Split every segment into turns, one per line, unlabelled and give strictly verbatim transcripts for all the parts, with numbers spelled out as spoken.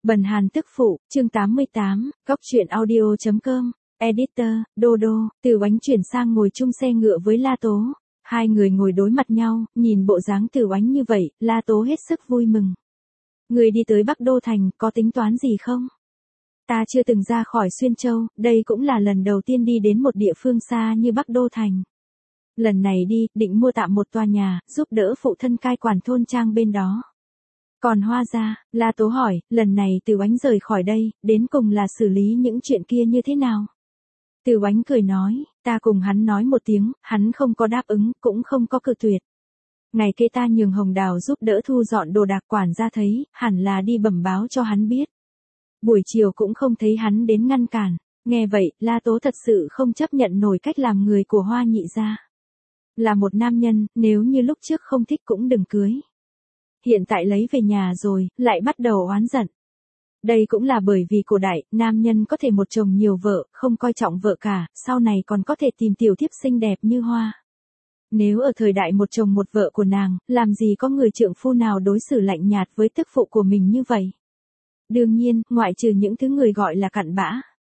Bần Hàn tức phụ, chương tám mươi tám, góc truyện audio chấm com, editor, Đô Đô, Từ Oánh chuyển sang ngồi chung xe ngựa với La Tố. Hai người ngồi đối mặt nhau, nhìn bộ dáng Từ Oánh như vậy, La Tố hết sức vui mừng. Người đi tới Bắc Đô Thành, có tính toán gì không? Ta chưa từng ra khỏi Xuyên Châu, đây cũng là lần đầu tiên đi đến một địa phương xa như Bắc Đô Thành. Lần này đi, định mua tạm một tòa nhà, giúp đỡ phụ thân cai quản thôn trang bên đó. Còn Hoa gia, La Tố hỏi, lần này Từ Oánh rời khỏi đây, đến cùng là xử lý những chuyện kia như thế nào? Từ Oánh cười nói, ta cùng hắn nói một tiếng, hắn không có đáp ứng, cũng không có cự tuyệt. Ngày kế ta nhường Hồng Đào giúp đỡ thu dọn đồ đạc, quản gia thấy, hẳn là đi bẩm báo cho hắn biết. Buổi chiều cũng không thấy hắn đến ngăn cản. Nghe vậy, La Tố thật sự không chấp nhận nổi cách làm người của Hoa nhị gia. Là một nam nhân, nếu như lúc trước không thích cũng đừng cưới. Hiện tại lấy về nhà rồi, lại bắt đầu oán giận. Đây cũng là bởi vì cổ đại, nam nhân có thể một chồng nhiều vợ, không coi trọng vợ cả, sau này còn có thể tìm tiểu thiếp xinh đẹp như Hoa. Nếu ở thời đại một chồng một vợ của nàng, làm gì có người trượng phu nào đối xử lạnh nhạt với tức phụ của mình như vậy. Đương nhiên, ngoại trừ những thứ người gọi là cặn bã.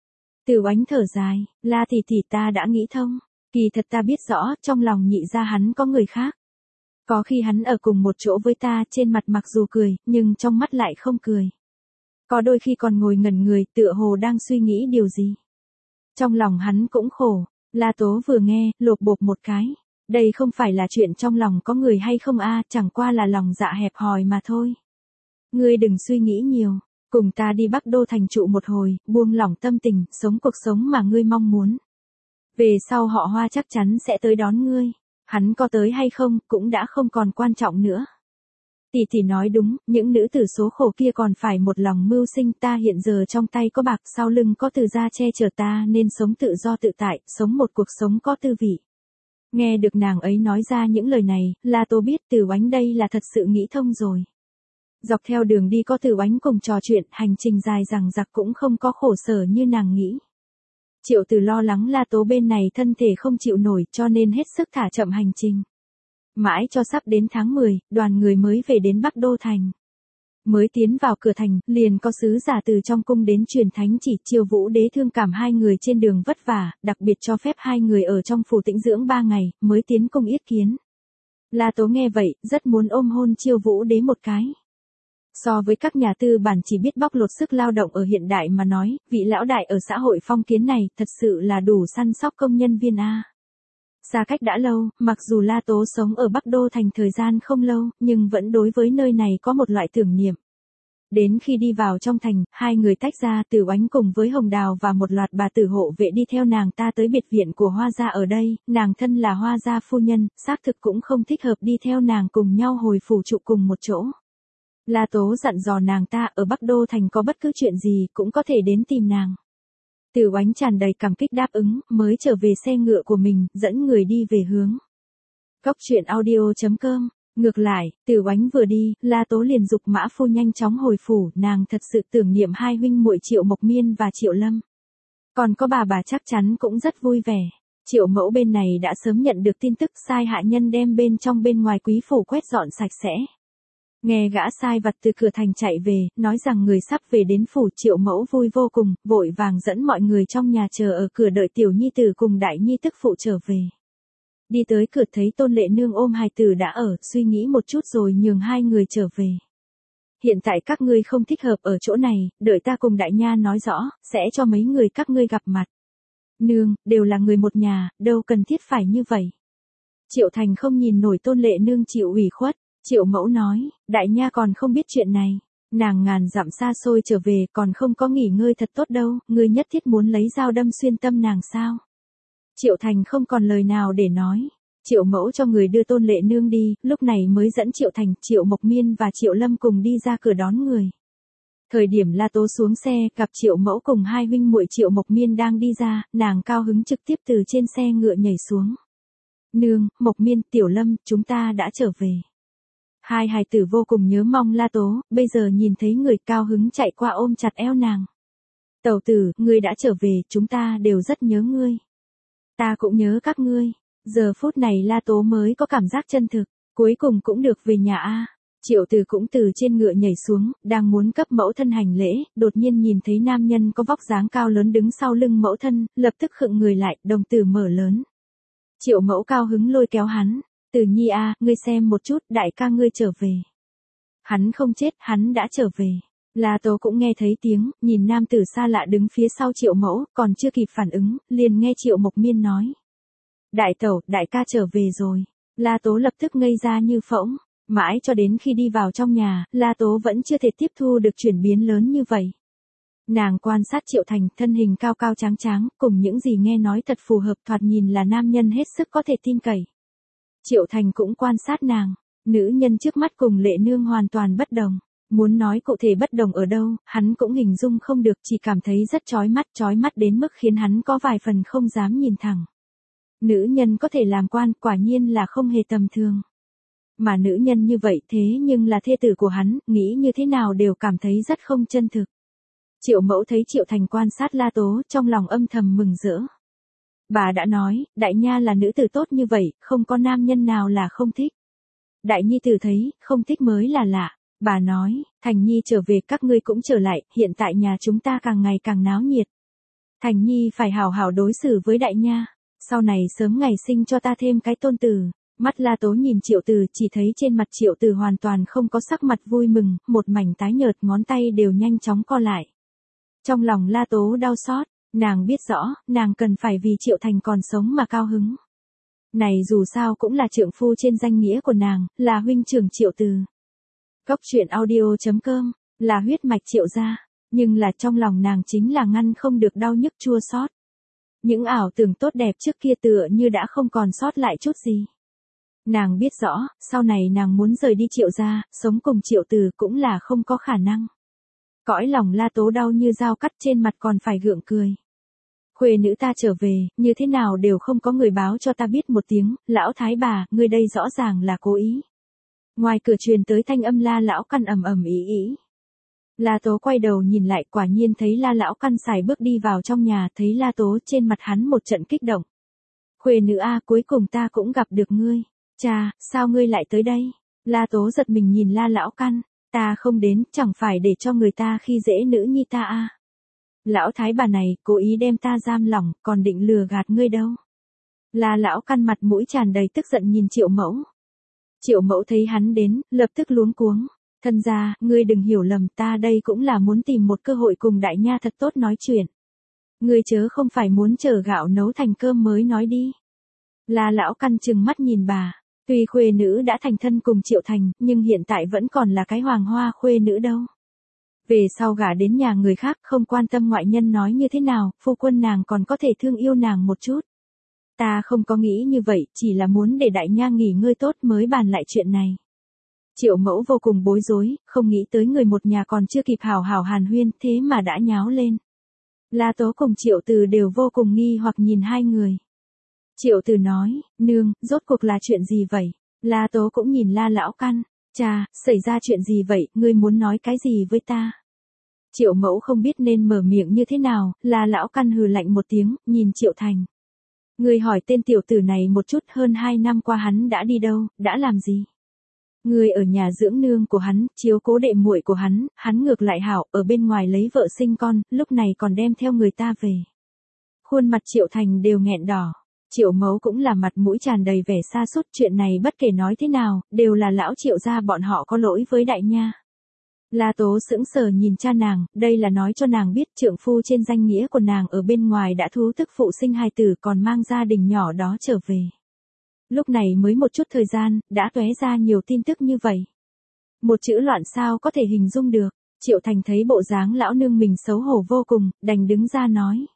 Từ Oánh thở dài, La tỷ tỷ, ta đã nghĩ thông. Kỳ thật ta biết rõ, trong lòng nhị gia hắn có người khác. Có khi hắn ở cùng một chỗ với ta, trên mặt mặc dù cười, nhưng trong mắt lại không cười. Có đôi khi còn ngồi ngẩn người, tựa hồ đang suy nghĩ điều gì. Trong lòng hắn cũng khổ. La Tố vừa nghe, lột bột một cái. Đây không phải là chuyện trong lòng có người hay không a, chẳng qua là lòng dạ hẹp hòi mà thôi. Ngươi đừng suy nghĩ nhiều, cùng ta đi Bắc Đô Thành trụ một hồi, buông lỏng tâm tình, sống cuộc sống mà ngươi mong muốn. Về sau họ Hoa chắc chắn sẽ tới đón ngươi. Hắn có tới hay không, cũng đã không còn quan trọng nữa. Tỷ tỷ nói đúng, những nữ tử số khổ kia còn phải một lòng mưu sinh, ta hiện giờ trong tay có bạc, sau lưng có Từ gia che chở ta, nên sống tự do tự tại, sống một cuộc sống có tư vị. Nghe được nàng ấy nói ra những lời này, La Tố biết Từ Oánh đây là thật sự nghĩ thông rồi. Dọc theo đường đi có Từ Oánh cùng trò chuyện, hành trình dài dằng dặc cũng không có khổ sở như nàng nghĩ. Triệu Từ lo lắng La Tố bên này thân thể không chịu nổi, cho nên hết sức thả chậm hành trình. Mãi cho sắp đến tháng mười, đoàn người mới về đến Bắc Đô Thành. Mới tiến vào cửa thành, liền có sứ giả từ trong cung đến truyền thánh chỉ, Triều Vũ Đế thương cảm hai người trên đường vất vả, đặc biệt cho phép hai người ở trong phủ tĩnh dưỡng ba ngày, mới tiến cung yết kiến. La Tố nghe vậy, rất muốn ôm hôn Triều Vũ Đế một cái. So với các nhà tư bản chỉ biết bóc lột sức lao động ở hiện đại mà nói, vị lão đại ở xã hội phong kiến này thật sự là đủ săn sóc công nhân viên A. Xa cách đã lâu, mặc dù La Tố sống ở Bắc Đô Thành thời gian không lâu, nhưng vẫn đối với nơi này có một loại tưởng niệm. Đến khi đi vào trong thành, hai người tách ra, Từ Oánh cùng với Hồng Đào và một loạt bà tử hộ vệ đi theo nàng ta tới biệt viện của Hoa gia ở đây, nàng thân là Hoa gia phu nhân, xác thực cũng không thích hợp đi theo nàng cùng nhau hồi phủ trụ cùng một chỗ. La Tố dặn dò nàng ta ở Bắc Đô Thành có bất cứ chuyện gì cũng có thể đến tìm nàng. Từ Oánh tràn đầy cảm kích đáp ứng, mới trở về xe ngựa của mình, dẫn người đi về hướng góc truyện audio chấm com. Ngược lại, Từ Oánh vừa đi, La Tố liền giục mã phu nhanh chóng hồi phủ, nàng thật sự tưởng niệm hai huynh muội Triệu Mộc Miên và Triệu Lâm. Còn có bà bà chắc chắn cũng rất vui vẻ. Triệu mẫu bên này đã sớm nhận được tin tức, sai hạ nhân đem bên trong bên ngoài quý phủ quét dọn sạch sẽ. Nghe gã sai vặt từ cửa thành chạy về, nói rằng người sắp về đến phủ, Triệu mẫu vui vô cùng, vội vàng dẫn mọi người trong nhà chờ ở cửa đợi tiểu nhi tử cùng đại nhi tức phụ trở về. Đi tới cửa thấy Tôn Lệ Nương ôm hài tử đã ở, suy nghĩ một chút rồi nhường hai người trở về. Hiện tại các ngươi không thích hợp ở chỗ này, đợi ta cùng đại nha nói rõ, sẽ cho mấy người các ngươi gặp mặt. Nương, đều là người một nhà, đâu cần thiết phải như vậy. Triệu Thành không nhìn nổi Tôn Lệ Nương chịu ủy khuất. Triệu mẫu nói, đại nha còn không biết chuyện này. Nàng ngàn dặm xa xôi trở về còn không có nghỉ ngơi thật tốt đâu, ngươi nhất thiết muốn lấy dao đâm xuyên tâm nàng sao? Triệu Thành không còn lời nào để nói. Triệu mẫu cho người đưa Tôn Lệ Nương đi, lúc này mới dẫn Triệu Thành, Triệu Mộc Miên và Triệu Lâm cùng đi ra cửa đón người. Thời điểm La Tố xuống xe, gặp Triệu mẫu cùng hai huynh muội Triệu Mộc Miên đang đi ra, nàng cao hứng trực tiếp từ trên xe ngựa nhảy xuống. Nương, Mộc Miên, Tiểu Lâm, chúng ta đã trở về. Hai hài tử vô cùng nhớ mong La Tố, bây giờ nhìn thấy người cao hứng chạy qua ôm chặt eo nàng. Tẩu tử, ngươi đã trở về, chúng ta đều rất nhớ ngươi. Ta cũng nhớ các ngươi. Giờ phút này La Tố mới có cảm giác chân thực, cuối cùng cũng được về nhà a. Triệu Từ cũng từ trên ngựa nhảy xuống, đang muốn cấp mẫu thân hành lễ, đột nhiên nhìn thấy nam nhân có vóc dáng cao lớn đứng sau lưng mẫu thân, lập tức khựng người lại, đồng tử mở lớn. Triệu mẫu cao hứng lôi kéo hắn, Từ Nhi a, ngươi xem một chút, đại ca ngươi trở về. Hắn không chết, hắn đã trở về. La Tố cũng nghe thấy tiếng, nhìn nam tử xa lạ đứng phía sau Triệu mẫu, còn chưa kịp phản ứng, liền nghe Triệu Mộc Miên nói. Đại tẩu, đại ca trở về rồi. La Tố lập tức ngây ra như phỗng. Mãi cho đến khi đi vào trong nhà, La Tố vẫn chưa thể tiếp thu được chuyển biến lớn như vậy. Nàng quan sát Triệu Thành, thân hình cao cao tráng tráng, cùng những gì nghe nói thật phù hợp, thoạt nhìn là nam nhân hết sức có thể tin cậy. Triệu Thành cũng quan sát nàng, nữ nhân trước mắt cùng Lệ Nương hoàn toàn bất đồng. Muốn nói cụ thể bất đồng ở đâu, hắn cũng hình dung không được, chỉ cảm thấy rất chói mắt, chói mắt đến mức khiến hắn có vài phần không dám nhìn thẳng. Nữ nhân có thể làm quan, quả nhiên là không hề tầm thường. Mà nữ nhân như vậy thế nhưng là thê tử của hắn, nghĩ như thế nào đều cảm thấy rất không chân thực. Triệu mẫu thấy Triệu Thành quan sát La Tố, trong lòng âm thầm mừng rỡ. Bà đã nói, đại nha là nữ tử tốt như vậy, không có nam nhân nào là không thích. Đại nhi tử thấy, không thích mới là lạ. Bà nói, Thành Nhi trở về, các ngươi cũng trở lại, hiện tại nhà chúng ta càng ngày càng náo nhiệt. Thành Nhi phải hào hào đối xử với đại nha, sau này sớm ngày sinh cho ta thêm cái tôn tử. Mắt La Tố nhìn Triệu Từ, chỉ thấy trên mặt Triệu Từ hoàn toàn không có sắc mặt vui mừng, một mảnh tái nhợt, ngón tay đều nhanh chóng co lại. Trong lòng La Tố đau xót, nàng biết rõ, nàng cần phải vì Triệu Thành còn sống mà cao hứng. Này dù sao cũng là trượng phu trên danh nghĩa của nàng, là huynh trưởng Triệu Từ. Cốc truyện audio chấm com, là huyết mạch Triệu gia, nhưng là trong lòng nàng chính là ngăn không được đau nhức chua xót. Những ảo tưởng tốt đẹp trước kia tựa như đã không còn sót lại chút gì. Nàng biết rõ, sau này nàng muốn rời đi Triệu gia, sống cùng Triệu Từ cũng là không có khả năng. Cõi lòng La Tố đau như dao cắt, trên mặt còn phải gượng cười. Khuê nữ ta trở về, như thế nào đều không có người báo cho ta biết một tiếng, lão thái bà, ngươi đây rõ ràng là cố ý. Ngoài cửa truyền tới thanh âm La lão căn ầm ầm ý ý. La Tố quay đầu nhìn lại, quả nhiên thấy La lão căn sải bước đi vào trong nhà, thấy La Tố trên mặt hắn một trận kích động. Khuê nữ a, cuối cùng ta cũng gặp được ngươi. Cha, sao ngươi lại tới đây? La Tố giật mình nhìn La lão căn, ta không đến, chẳng phải để cho người ta khi dễ nữ nhi ta a. Lão thái bà này, cố ý đem ta giam lỏng, còn định lừa gạt ngươi đâu. La lão căn mặt mũi tràn đầy tức giận nhìn Triệu mẫu. Triệu mẫu thấy hắn đến, lập tức luống cuống. Thân gia, ngươi đừng hiểu lầm, ta đây cũng là muốn tìm một cơ hội cùng đại nha thật tốt nói chuyện. Ngươi chớ không phải muốn chờ gạo nấu thành cơm mới nói đi. La lão căn trừng mắt nhìn bà, tuy khuê nữ đã thành thân cùng Triệu Thành, nhưng hiện tại vẫn còn là cái hoàng hoa khuê nữ đâu. Về sau gả đến nhà người khác, không quan tâm ngoại nhân nói như thế nào, phu quân nàng còn có thể thương yêu nàng một chút. Ta không có nghĩ như vậy, chỉ là muốn để đại nha nghỉ ngơi tốt mới bàn lại chuyện này. Triệu mẫu vô cùng bối rối, không nghĩ tới người một nhà còn chưa kịp hào hào hàn huyên, thế mà đã nháo lên. La Tố cùng Triệu Từ đều vô cùng nghi hoặc nhìn hai người. Triệu Từ nói, nương, rốt cuộc là chuyện gì vậy? La Tố cũng nhìn La lão căn, cha, xảy ra chuyện gì vậy, ngươi muốn nói cái gì với ta? Triệu mẫu không biết nên mở miệng như thế nào, La lão căn hừ lạnh một tiếng, nhìn Triệu Thành. Ngươi hỏi tên tiểu tử này một chút, hơn hai năm qua hắn đã đi đâu, đã làm gì? Ngươi ở nhà dưỡng nương của hắn, chiếu cố đệ muội của hắn, hắn ngược lại hảo, ở bên ngoài lấy vợ sinh con, lúc này còn đem theo người ta về. Khuôn mặt Triệu Thành đều nghẹn đỏ. Triệu mẫu cũng là mặt mũi tràn đầy vẻ sa sút, chuyện này bất kể nói thế nào, đều là lão Triệu gia bọn họ có lỗi với đại nha. La Tố sững sờ nhìn cha nàng, đây là nói cho nàng biết trượng phu trên danh nghĩa của nàng ở bên ngoài đã thú tức phụ sinh hài tử, còn mang gia đình nhỏ đó trở về. Lúc này mới một chút thời gian, đã tóe ra nhiều tin tức như vậy. Một chữ loạn sao có thể hình dung được. Triệu Thành thấy bộ dáng lão nương mình xấu hổ vô cùng, đành đứng ra nói.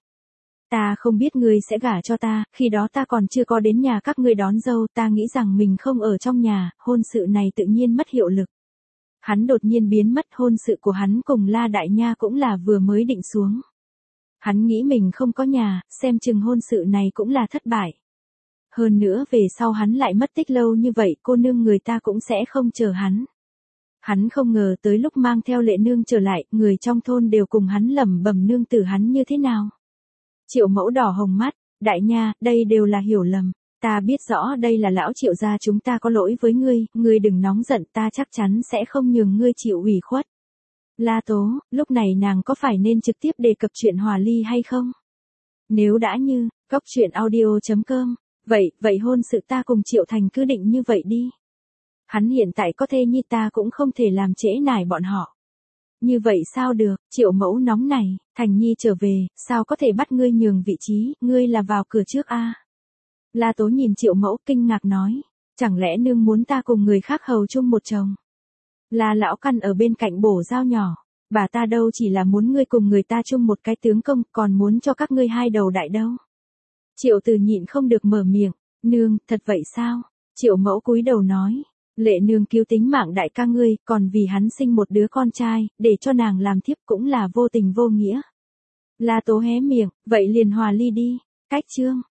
Ta không biết ngươi sẽ gả cho ta, khi đó ta còn chưa có đến nhà các ngươi đón dâu, ta nghĩ rằng mình không ở trong nhà, hôn sự này tự nhiên mất hiệu lực. Hắn đột nhiên biến mất, hôn sự của hắn cùng La đại nha cũng là vừa mới định xuống. Hắn nghĩ mình không có nhà, xem chừng hôn sự này cũng là thất bại. Hơn nữa về sau hắn lại mất tích lâu như vậy, cô nương người ta cũng sẽ không chờ hắn. Hắn không ngờ tới lúc mang theo Lệ nương trở lại, người trong thôn đều cùng hắn lẩm bẩm nương tử hắn như thế nào. Triệu mẫu đỏ hồng mắt, đại nha, đây đều là hiểu lầm. Ta biết rõ đây là lão Triệu gia chúng ta có lỗi với ngươi, ngươi đừng nóng giận, ta chắc chắn sẽ không nhường ngươi chịu ủy khuất. La Tố, lúc này nàng có phải nên trực tiếp đề cập chuyện hòa ly hay không? Nếu đã như, góc chuyện audio chấm com, vậy, vậy hôn sự ta cùng Triệu Thành cứ định như vậy đi. Hắn hiện tại có thê nhi, ta cũng không thể làm trễ nải bọn họ. Như vậy sao được, Triệu mẫu nóng này, Thành Nhi trở về, sao có thể bắt ngươi nhường vị trí, ngươi là vào cửa trước a. La Tố nhìn Triệu mẫu kinh ngạc nói, chẳng lẽ nương muốn ta cùng người khác hầu chung một chồng? La lão căn ở bên cạnh bổ dao nhỏ, bà ta đâu chỉ là muốn ngươi cùng người ta chung một cái tướng công, còn muốn cho các ngươi hai đầu đại đâu. Triệu Từ nhịn không được mở miệng, nương, thật vậy sao? Triệu mẫu cúi đầu nói, lệ nương cứu tính mạng đại ca ngươi, còn vì hắn sinh một đứa con trai, để cho nàng làm thiếp cũng là vô tình vô nghĩa. La Tố hé miệng, vậy liền hòa ly đi, cách chương.